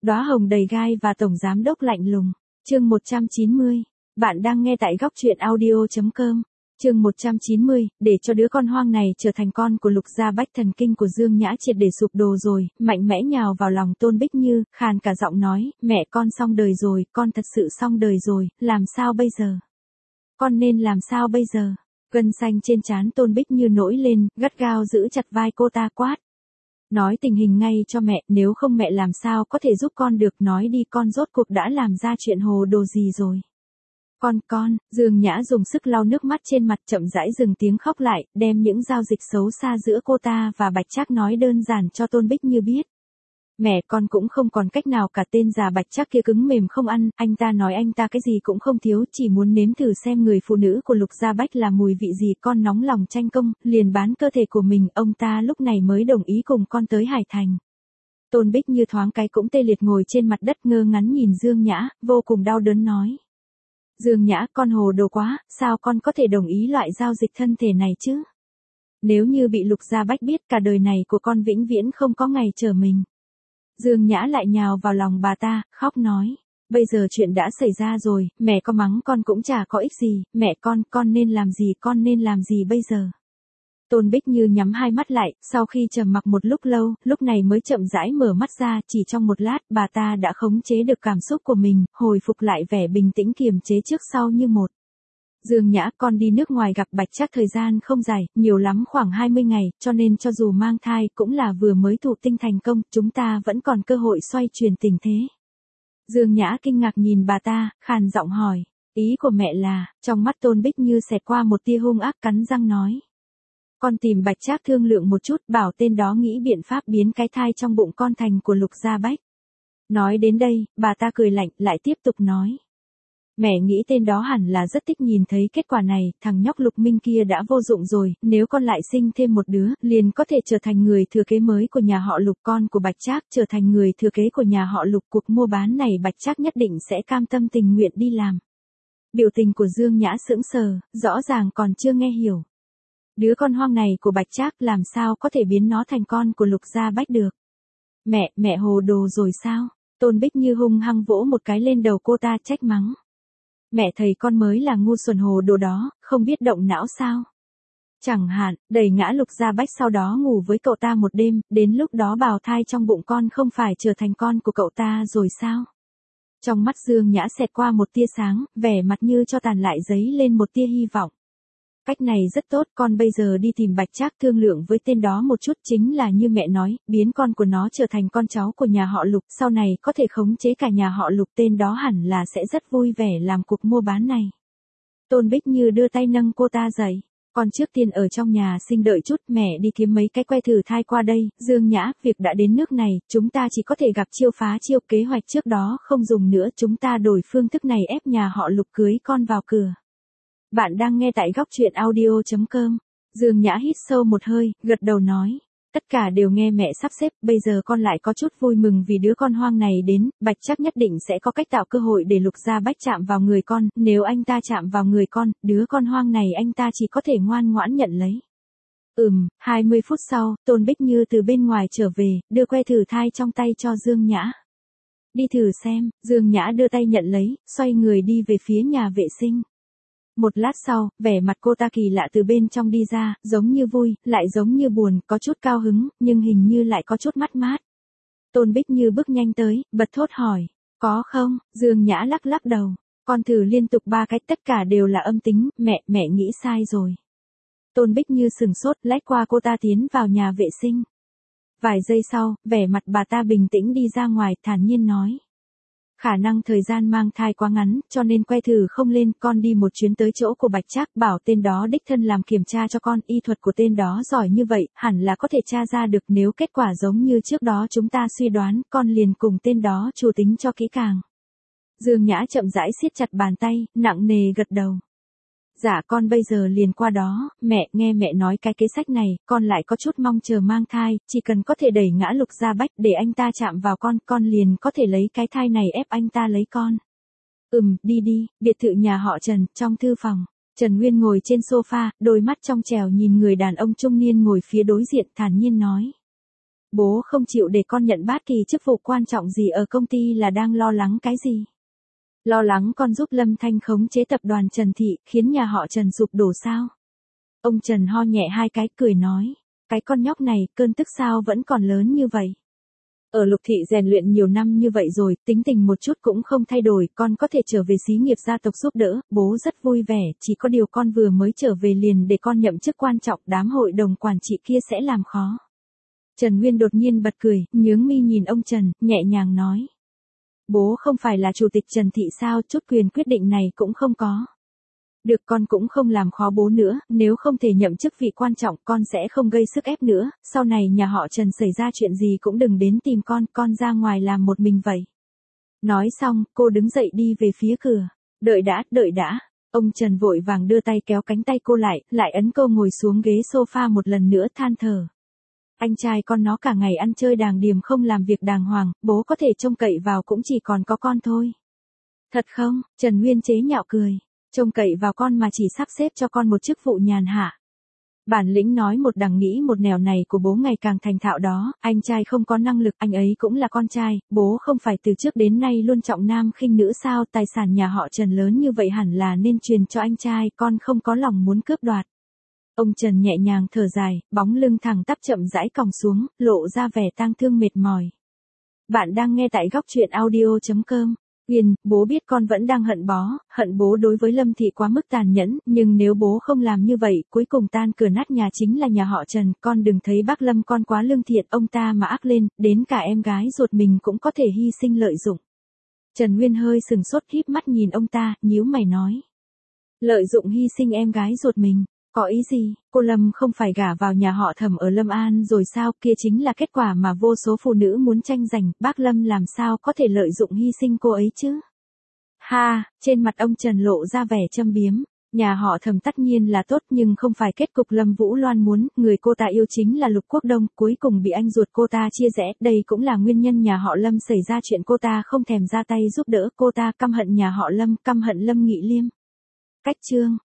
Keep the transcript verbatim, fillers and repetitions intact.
Đóa hồng đầy gai và tổng giám đốc lạnh lùng. Chương một trăm chín mươi. Bạn đang nghe tại góc truyện audio chấm com. Chương một trăm chín mươi, để cho đứa con hoang này trở thành con của Lục Gia Bách, thần kinh của Dương Nhã triệt để sụp đổ rồi, mạnh mẽ nhào vào lòng Tôn Bích Như, khàn cả giọng nói, mẹ con xong đời rồi, con thật sự xong đời rồi, làm sao bây giờ? Con nên làm sao bây giờ? Gân xanh trên trán Tôn Bích Như nổi lên, gắt gao giữ chặt vai cô ta quát. Nói tình hình ngay cho mẹ, nếu không mẹ làm sao có thể giúp con được, nói đi con rốt cuộc đã làm ra chuyện hồ đồ gì rồi. Con, con, Dương Nhã dùng sức lau nước mắt trên mặt, chậm rãi dừng tiếng khóc lại, đem những giao dịch xấu xa giữa cô ta và Bạch Trác nói đơn giản cho Tôn Bích Như biết. Mẹ con cũng không còn cách nào cả, tên già Bạch Trác kia cứng mềm không ăn, anh ta nói anh ta cái gì cũng không thiếu, chỉ muốn nếm thử xem người phụ nữ của Lục Gia Bách là mùi vị gì, con nóng lòng tranh công, liền bán cơ thể của mình, ông ta lúc này mới đồng ý cùng con tới Hải Thành. Tôn Bích Như thoáng cái cũng tê liệt ngồi trên mặt đất ngơ ngắn nhìn Dương Nhã, vô cùng đau đớn nói. Dương Nhã, con hồ đồ quá, sao con có thể đồng ý loại giao dịch thân thể này chứ? Nếu như bị Lục Gia Bách biết, cả đời này của con vĩnh viễn không có ngày trở mình. Dương Nhã lại nhào vào lòng bà ta, khóc nói. Bây giờ chuyện đã xảy ra rồi, mẹ có mắng con cũng chả có ích gì, mẹ con, con nên làm gì, con nên làm gì bây giờ? Tôn Bích Như nhắm hai mắt lại, sau khi trầm mặc một lúc lâu, lúc này mới chậm rãi mở mắt ra, chỉ trong một lát, bà ta đã khống chế được cảm xúc của mình, hồi phục lại vẻ bình tĩnh kiềm chế trước sau như một. Dương Nhã, con đi nước ngoài gặp Bạch Trác thời gian không dài, nhiều lắm khoảng hai mươi ngày, cho nên cho dù mang thai cũng là vừa mới thụ tinh thành công, chúng ta vẫn còn cơ hội xoay chuyển tình thế. Dương Nhã kinh ngạc nhìn bà ta, khàn giọng hỏi, ý của mẹ là, trong mắt Tôn Bích Như xẹt qua một tia hung ác, cắn răng nói. Con tìm Bạch Trác thương lượng một chút, bảo tên đó nghĩ biện pháp biến cái thai trong bụng con thành của Lục Gia Bách. Nói đến đây, bà ta cười lạnh, lại tiếp tục nói. Mẹ nghĩ tên đó hẳn là rất thích nhìn thấy kết quả này, thằng nhóc Lục Minh kia đã vô dụng rồi, nếu con lại sinh thêm một đứa, liền có thể trở thành người thừa kế mới của nhà họ Lục, con của Bạch Trác trở thành người thừa kế của nhà họ Lục, cuộc mua bán này Bạch Trác nhất định sẽ cam tâm tình nguyện đi làm. Biểu tình của Dương Nhã sững sờ, rõ ràng còn chưa nghe hiểu. Đứa con hoang này của Bạch Trác làm sao có thể biến nó thành con của Lục Gia Bách được? Mẹ, mẹ hồ đồ rồi sao? Tôn Bích Như hung hăng vỗ một cái lên đầu cô ta trách mắng. Mẹ thầy con mới là ngu xuẩn hồ đồ đó, không biết động não sao? Chẳng hạn, đẩy ngã Lục Gia Bách sau đó ngủ với cậu ta một đêm, đến lúc đó bào thai trong bụng con không phải trở thành con của cậu ta rồi sao? Trong mắt Dương Nhã xẹt qua một tia sáng, vẻ mặt như cho tàn lại dấy lên một tia hy vọng. Cách này rất tốt, con bây giờ đi tìm Bạch Trác thương lượng với tên đó một chút, chính là như mẹ nói, biến con của nó trở thành con cháu của nhà họ Lục, sau này có thể khống chế cả nhà họ Lục, tên đó hẳn là sẽ rất vui vẻ làm cuộc mua bán này. Tôn Bích Như đưa tay nâng cô ta dậy, con trước tiên ở trong nhà sinh đợi chút, mẹ đi kiếm mấy cái que thử thai qua đây. Dương Nhã, việc đã đến nước này, chúng ta chỉ có thể gặp chiêu phá chiêu, kế hoạch trước đó không dùng nữa, chúng ta đổi phương thức này ép nhà họ Lục cưới con vào cửa. Bạn đang nghe tại góc truyện audio chấm com. Dương Nhã hít sâu một hơi, gật đầu nói. Tất cả đều nghe mẹ sắp xếp, bây giờ con lại có chút vui mừng vì đứa con hoang này đến, Bạch Trác nhất định sẽ có cách tạo cơ hội để Lục Gia Bách chạm vào người con, nếu anh ta chạm vào người con, đứa con hoang này anh ta chỉ có thể ngoan ngoãn nhận lấy. Ừm, hai mươi phút sau, Tôn Bích Như từ bên ngoài trở về, đưa que thử thai trong tay cho Dương Nhã. Đi thử xem, Dương Nhã đưa tay nhận lấy, xoay người đi về phía nhà vệ sinh. Một lát sau, vẻ mặt cô ta kỳ lạ từ bên trong đi ra, giống như vui, lại giống như buồn, có chút cao hứng, nhưng hình như lại có chút mất mát. Tôn Bích Như bước nhanh tới, bật thốt hỏi, có không? Dương Nhã lắc lắc đầu, con thử liên tục ba cái, tất cả đều là âm tính, mẹ, mẹ nghĩ sai rồi. Tôn Bích Như sừng sốt, lách qua cô ta tiến vào nhà vệ sinh. Vài giây sau, vẻ mặt bà ta bình tĩnh đi ra ngoài, thản nhiên nói. Khả năng thời gian mang thai quá ngắn, cho nên que thử không lên, con đi một chuyến tới chỗ của Bạch Trác, bảo tên đó đích thân làm kiểm tra cho con, y thuật của tên đó giỏi như vậy, hẳn là có thể tra ra được, nếu kết quả giống như trước đó chúng ta suy đoán, con liền cùng tên đó chủ tính cho kỹ càng. Dương Nhã chậm rãi siết chặt bàn tay, nặng nề gật đầu. Dạ con bây giờ liền qua đó, mẹ, nghe mẹ nói cái kế sách này, con lại có chút mong chờ mang thai, chỉ cần có thể đẩy ngã Lục Gia Bách để anh ta chạm vào con, con liền có thể lấy cái thai này ép anh ta lấy con. Ừm, đi đi, biệt thự nhà họ Trần, trong thư phòng. Trần Nguyên ngồi trên sofa, đôi mắt trong trèo nhìn người đàn ông trung niên ngồi phía đối diện, thản nhiên nói. Bố không chịu để con nhận bất kỳ chức vụ quan trọng gì ở công ty là đang lo lắng cái gì? Lo lắng con giúp Lâm Thanh khống chế tập đoàn Trần Thị, khiến nhà họ Trần sụp đổ sao? Ông Trần ho nhẹ hai cái cười nói, cái con nhóc này, cơn tức sao vẫn còn lớn như vậy? Ở Lục Thị rèn luyện nhiều năm như vậy rồi, tính tình một chút cũng không thay đổi, con có thể trở về xí nghiệp gia tộc giúp đỡ, bố rất vui vẻ, chỉ có điều con vừa mới trở về liền để con nhậm chức quan trọng, đám hội đồng quản trị kia sẽ làm khó. Trần Nguyên đột nhiên bật cười, nhướng mi nhìn ông Trần, nhẹ nhàng nói. Bố không phải là chủ tịch Trần Thị sao, chút quyền quyết định này cũng không có. Được, con cũng không làm khó bố nữa, nếu không thể nhậm chức vị quan trọng con sẽ không gây sức ép nữa, sau này nhà họ Trần xảy ra chuyện gì cũng đừng đến tìm con, con ra ngoài làm một mình vậy. Nói xong, cô đứng dậy đi về phía cửa. Đợi đã, đợi đã. Ông Trần vội vàng đưa tay kéo cánh tay cô lại, lại ấn cô ngồi xuống ghế sofa một lần nữa than thở. Anh trai con nó cả ngày ăn chơi đàng điềm không làm việc đàng hoàng, bố có thể trông cậy vào cũng chỉ còn có con thôi. Thật không? Trần Nguyên chế nhạo cười. Trông cậy vào con mà chỉ sắp xếp cho con một chức vụ nhàn hạ. Bản lĩnh nói một đằng nghĩ một nẻo này của bố ngày càng thành thạo đó, anh trai không có năng lực, anh ấy cũng là con trai, bố không phải từ trước đến nay luôn trọng nam khinh nữ sao, tài sản nhà họ Trần lớn như vậy hẳn là nên truyền cho anh trai, con không có lòng muốn cướp đoạt. Ông Trần nhẹ nhàng thở dài, bóng lưng thẳng tắp chậm rãi còng xuống, lộ ra vẻ tang thương mệt mỏi. Bạn đang nghe tại góc truyện audio chấm com. Uyên, bố biết con vẫn đang hận bó, hận bố đối với Lâm Thị quá mức tàn nhẫn, nhưng nếu bố không làm như vậy, cuối cùng tan cửa nát nhà chính là nhà họ Trần, con đừng thấy bác Lâm con quá lương thiện, ông ta mà ác lên, đến cả em gái ruột mình cũng có thể hy sinh lợi dụng. Trần Nguyên hơi sừng sốt híp mắt nhìn ông ta, nhíu mày nói. Lợi dụng hy sinh em gái ruột mình, có ý gì, cô Lâm không phải gả vào nhà họ Thẩm ở Lâm An rồi sao, kia chính là kết quả mà vô số phụ nữ muốn tranh giành, bác Lâm làm sao có thể lợi dụng hy sinh cô ấy chứ? Ha, trên mặt ông Trần lộ ra vẻ châm biếm, nhà họ Thẩm tất nhiên là tốt nhưng không phải kết cục Lâm Vũ Loan muốn, người cô ta yêu chính là Lục Quốc Đông, cuối cùng bị anh ruột cô ta chia rẽ, đây cũng là nguyên nhân nhà họ Lâm xảy ra chuyện cô ta không thèm ra tay giúp đỡ, cô ta căm hận nhà họ Lâm, căm hận Lâm Nghị Liêm. Cách chương